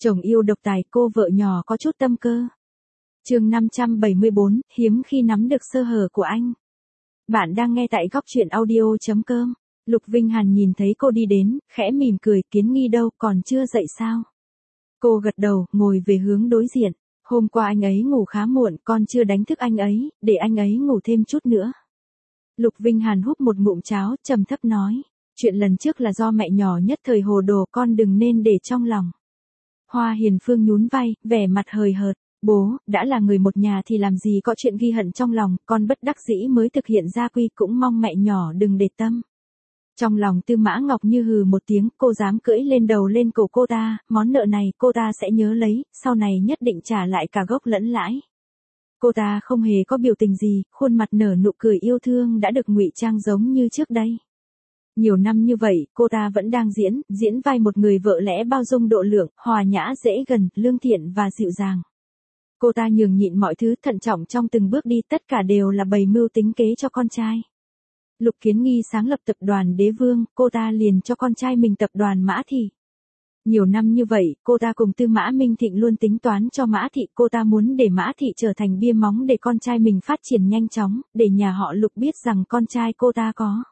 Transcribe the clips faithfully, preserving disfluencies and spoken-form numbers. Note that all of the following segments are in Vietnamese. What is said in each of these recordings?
Chồng yêu độc tài, cô vợ nhỏ có chút tâm cơ. Chương năm trăm bảy mươi bốn, hiếm khi nắm được sơ hở của anh. Bạn đang nghe tại góc truyện audio chấm com. Lục Vinh Hàn nhìn thấy cô đi đến, khẽ mỉm cười, Kiến Nghi đâu, còn chưa dậy sao? Cô gật đầu, ngồi về hướng đối diện. Hôm qua anh ấy ngủ khá muộn, con chưa đánh thức anh ấy, để anh ấy ngủ thêm chút nữa. Lục Vinh Hàn húp một ngụm cháo, trầm thấp nói. Chuyện lần trước là do mẹ nhỏ nhất thời hồ đồ, con đừng nên để trong lòng. Hoa Hiền Phương nhún vai, vẻ mặt hời hợt. Bố, đã là người một nhà thì làm gì có chuyện ghi hận trong lòng, con bất đắc dĩ mới thực hiện gia quy, cũng mong mẹ nhỏ đừng để tâm. Trong lòng Tư Mã Ngọc Như hừ một tiếng, cô dám cưỡi lên đầu lên cổ cô ta, món nợ này cô ta sẽ nhớ lấy, sau này nhất định trả lại cả gốc lẫn lãi. Cô ta không hề có biểu tình gì, khuôn mặt nở nụ cười yêu thương đã được ngụy trang giống như trước đây. Nhiều năm như vậy, cô ta vẫn đang diễn, diễn vai một người vợ lẽ bao dung độ lượng, hòa nhã dễ gần, lương thiện và dịu dàng. Cô ta nhường nhịn mọi thứ, thận trọng trong từng bước đi, tất cả đều là bày mưu tính kế cho con trai. Lục Kiến Nghi sáng lập tập đoàn Đế Vương, cô ta liền cho con trai mình tập đoàn Mã Thị. Nhiều năm như vậy, cô ta cùng Tư Mã Minh Thịnh luôn tính toán cho Mã Thị, cô ta muốn để Mã Thị trở thành bia móng để con trai mình phát triển nhanh chóng, để nhà họ Lục biết rằng con trai cô ta có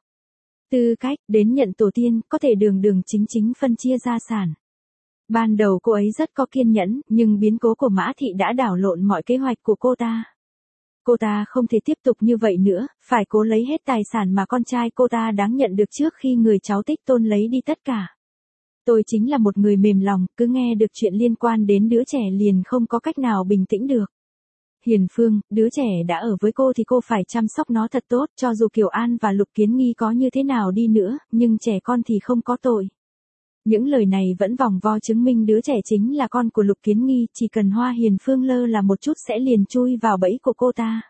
tư cách đến nhận tổ tiên, có thể đường đường chính chính phân chia gia sản. Ban đầu cô ấy rất có kiên nhẫn, nhưng biến cố của Mã Thị đã đảo lộn mọi kế hoạch của cô ta. Cô ta không thể tiếp tục như vậy nữa, phải cố lấy hết tài sản mà con trai cô ta đáng nhận được trước khi người cháu Tích Tôn lấy đi tất cả. Tôi chính là một người mềm lòng, cứ nghe được chuyện liên quan đến đứa trẻ liền không có cách nào bình tĩnh được. Hiền Phương, đứa trẻ đã ở với cô thì cô phải chăm sóc nó thật tốt, cho dù Kiều An và Lục Kiến Nghi có như thế nào đi nữa, nhưng trẻ con thì không có tội. Những lời này vẫn vòng vo chứng minh đứa trẻ chính là con của Lục Kiến Nghi, chỉ cần Hoa Hiền Phương lơ là một chút sẽ liền chui vào bẫy của cô ta.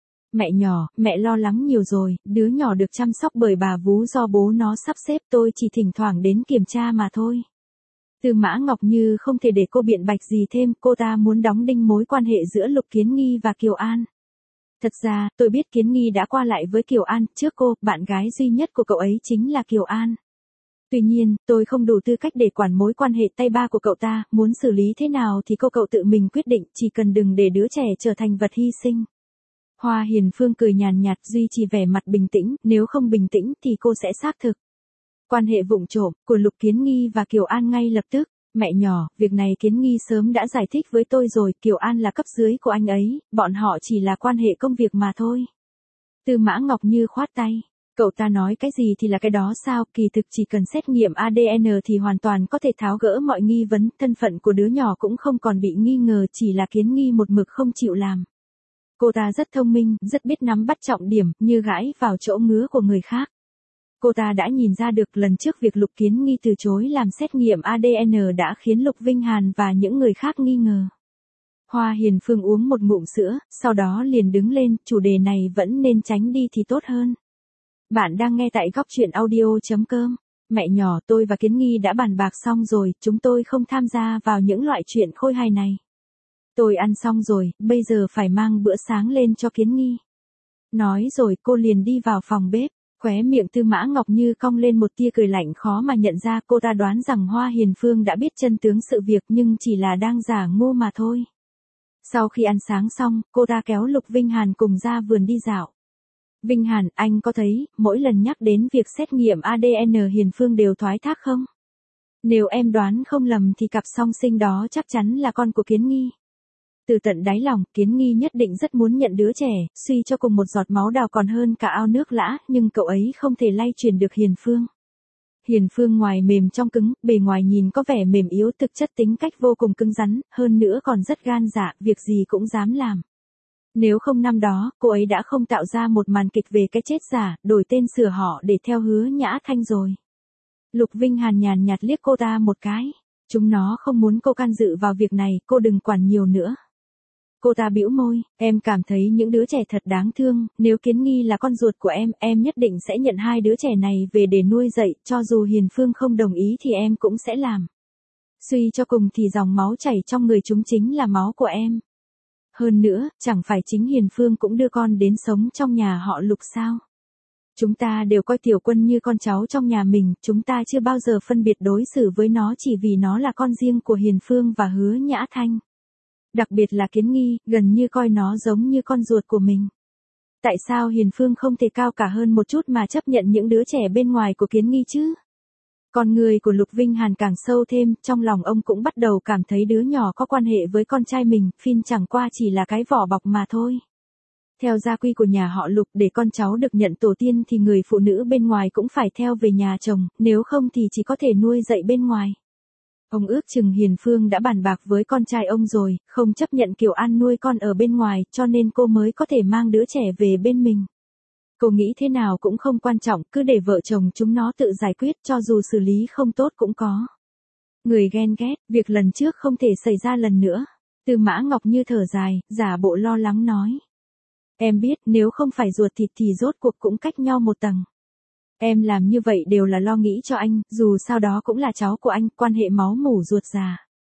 Mẹ nhỏ, mẹ lo lắng nhiều rồi, đứa nhỏ được chăm sóc bởi bà vú do bố nó sắp xếp, tôi chỉ thỉnh thoảng đến kiểm tra mà thôi. Tư Mã Ngọc Như không thể để cô biện bạch gì thêm, cô ta muốn đóng đinh mối quan hệ giữa Lục Kiến Nghi và Kiều An. Thật ra, tôi biết Kiến Nghi đã qua lại với Kiều An, trước cô, bạn gái duy nhất của cậu ấy chính là Kiều An. Tuy nhiên, tôi không đủ tư cách để quản mối quan hệ tay ba của cậu ta, muốn xử lý thế nào thì cô cậu tự mình quyết định, chỉ cần đừng để đứa trẻ trở thành vật hy sinh. Hoa Hiền Phương cười nhàn nhạt, duy trì vẻ mặt bình tĩnh, nếu không bình tĩnh thì cô sẽ xác thực. Quan hệ vụng trộm của Lục Kiến Nghi và Kiều An ngay lập tức. Mẹ nhỏ, việc này Kiến Nghi sớm đã giải thích với tôi rồi, Kiều An là cấp dưới của anh ấy, bọn họ chỉ là quan hệ công việc mà thôi. Tư Mã Ngọc Như khoát tay. Cậu ta nói cái gì thì là cái đó sao, kỳ thực chỉ cần xét nghiệm a đê en thì hoàn toàn có thể tháo gỡ mọi nghi vấn, thân phận của đứa nhỏ cũng không còn bị nghi ngờ, chỉ là Kiến Nghi một mực không chịu làm. Cô ta rất thông minh, rất biết nắm bắt trọng điểm, như gãi vào chỗ ngứa của người khác. Cô ta đã nhìn ra được lần trước việc Lục Kiến Nghi từ chối làm xét nghiệm a đê en đã khiến Lục Vinh Hàn và những người khác nghi ngờ. Hoa Hiền Phương uống một ngụm sữa, sau đó liền đứng lên, chủ đề này vẫn nên tránh đi thì tốt hơn. Bạn đang nghe tại góc truyện audio chấm com. Mẹ nhỏ, tôi và Kiến Nghi đã bàn bạc xong rồi, chúng tôi không tham gia vào những loại chuyện khôi hài này. Tôi ăn xong rồi, bây giờ phải mang bữa sáng lên cho Kiến Nghi. Nói rồi cô liền đi vào phòng bếp, khóe miệng Tư Mã Ngọc Như cong lên một tia cười lạnh khó mà nhận ra, cô ta đoán rằng Hoa Hiền Phương đã biết chân tướng sự việc nhưng chỉ là đang giả ngu mà thôi. Sau khi ăn sáng xong, cô ta kéo Lục Vinh Hàn cùng ra vườn đi dạo. Vinh Hàn, anh có thấy, mỗi lần nhắc đến việc xét nghiệm a đê en Hiền Phương đều thoái thác không? Nếu em đoán không lầm thì cặp song sinh đó chắc chắn là con của Kiến Nghi. Từ tận đáy lòng, Kiến Nghi nhất định rất muốn nhận đứa trẻ, suy cho cùng một giọt máu đào còn hơn cả ao nước lã, nhưng cậu ấy không thể lay chuyển được Hiền Phương. Hiền Phương ngoài mềm trong cứng, bề ngoài nhìn có vẻ mềm yếu, thực chất tính cách vô cùng cứng rắn, hơn nữa còn rất gan dạ, việc gì cũng dám làm. Nếu không năm đó, cô ấy đã không tạo ra một màn kịch về cái chết giả, đổi tên sửa họ để theo Hứa Nhã Thanh rồi. Lục Vinh Hàn nhàn nhạt liếc cô ta một cái. Chúng nó không muốn cô can dự vào việc này, cô đừng quản nhiều nữa. Cô ta bĩu môi, em cảm thấy những đứa trẻ thật đáng thương, nếu Kiến Nghi là con ruột của em, em nhất định sẽ nhận hai đứa trẻ này về để nuôi dạy, cho dù Hiền Phương không đồng ý thì em cũng sẽ làm. Suy cho cùng thì dòng máu chảy trong người chúng chính là máu của em. Hơn nữa, chẳng phải chính Hiền Phương cũng đưa con đến sống trong nhà họ Lục sao? Chúng ta đều coi Tiểu Quân như con cháu trong nhà mình, chúng ta chưa bao giờ phân biệt đối xử với nó chỉ vì nó là con riêng của Hiền Phương và Hứa Nhã Thanh. Đặc biệt là Kiến Nghi, gần như coi nó giống như con ruột của mình. Tại sao Hiền Phương không thể cao cả hơn một chút mà chấp nhận những đứa trẻ bên ngoài của Kiến Nghi chứ? Con người của Lục Vinh Hàn càng sâu thêm, trong lòng ông cũng bắt đầu cảm thấy đứa nhỏ có quan hệ với con trai mình, Phin chẳng qua chỉ là cái vỏ bọc mà thôi. Theo gia quy của nhà họ Lục, để con cháu được nhận tổ tiên thì người phụ nữ bên ngoài cũng phải theo về nhà chồng, nếu không thì chỉ có thể nuôi dạy bên ngoài. Ông ước chừng Hiền Phương đã bàn bạc với con trai ông rồi, không chấp nhận Kiều An nuôi con ở bên ngoài, cho nên cô mới có thể mang đứa trẻ về bên mình. Cô nghĩ thế nào cũng không quan trọng, cứ để vợ chồng chúng nó tự giải quyết, cho dù xử lý không tốt cũng có. Người ghen ghét, việc lần trước không thể xảy ra lần nữa. Tư Mã Ngọc Như thở dài, giả bộ lo lắng nói. Em biết, nếu không phải ruột thịt thì rốt cuộc cũng cách nhau một tầng. Em làm như vậy đều là lo nghĩ cho anh, dù sao đó cũng là cháu của anh, quan hệ máu mủ ruột già.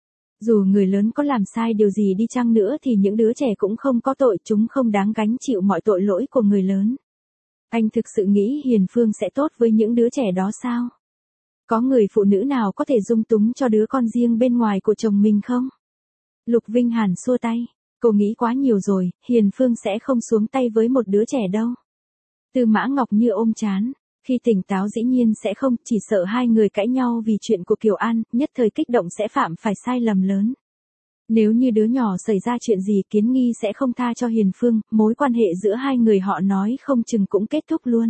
Dù người lớn có làm sai điều gì đi chăng nữa thì những đứa trẻ cũng không có tội, chúng không đáng gánh chịu mọi tội lỗi của người lớn. Anh thực sự nghĩ Hiền Phương sẽ tốt với những đứa trẻ đó sao? Có người phụ nữ nào có thể dung túng cho đứa con riêng bên ngoài của chồng mình không? Lục Vinh Hàn xua tay. Cô nghĩ quá nhiều rồi, Hiền Phương sẽ không xuống tay với một đứa trẻ đâu. Tư Mã Ngọc Như ôm chán. Khi tỉnh táo dĩ nhiên sẽ không, chỉ sợ hai người cãi nhau vì chuyện của Kiều An, nhất thời kích động sẽ phạm phải sai lầm lớn. Nếu như đứa nhỏ xảy ra chuyện gì Kiến Nghi sẽ không tha cho Hiền Phương, mối quan hệ giữa hai người họ nói không chừng cũng kết thúc luôn.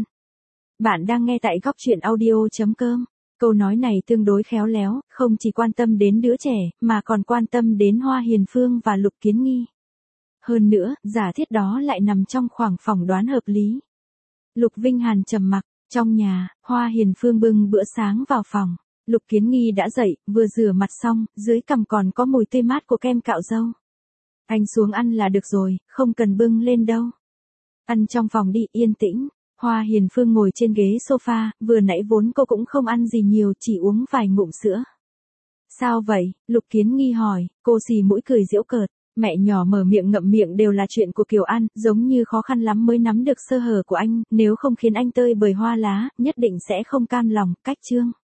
Bạn đang nghe tại góc truyện audio.com. Câu nói này tương đối khéo léo, không chỉ quan tâm đến đứa trẻ, mà còn quan tâm đến Hoa Hiền Phương và Lục Kiến Nghi. Hơn nữa, giả thiết đó lại nằm trong khoảng phỏng đoán hợp lý. Lục Vinh Hàn trầm mặc, trong nhà, Hoa Hiền Phương bưng bữa sáng vào phòng. Lục Kiến Nghi đã dậy, vừa rửa mặt xong, dưới cằm còn có mùi tươi mát của kem cạo râu. Anh xuống ăn là được rồi, không cần bưng lên đâu. Ăn trong phòng đi, yên tĩnh. Hoa Hiền Phương ngồi trên ghế sofa, vừa nãy vốn cô cũng không ăn gì nhiều, chỉ uống vài ngụm sữa. Sao vậy? Lục Kiến Nghi hỏi, cô xì mũi cười giễu cợt. Mẹ nhỏ mở miệng ngậm miệng đều là chuyện của Kiều An, giống như khó khăn lắm mới nắm được sơ hở của anh, nếu không khiến anh tơi bời hoa lá, nhất định sẽ không cam lòng, cách chương.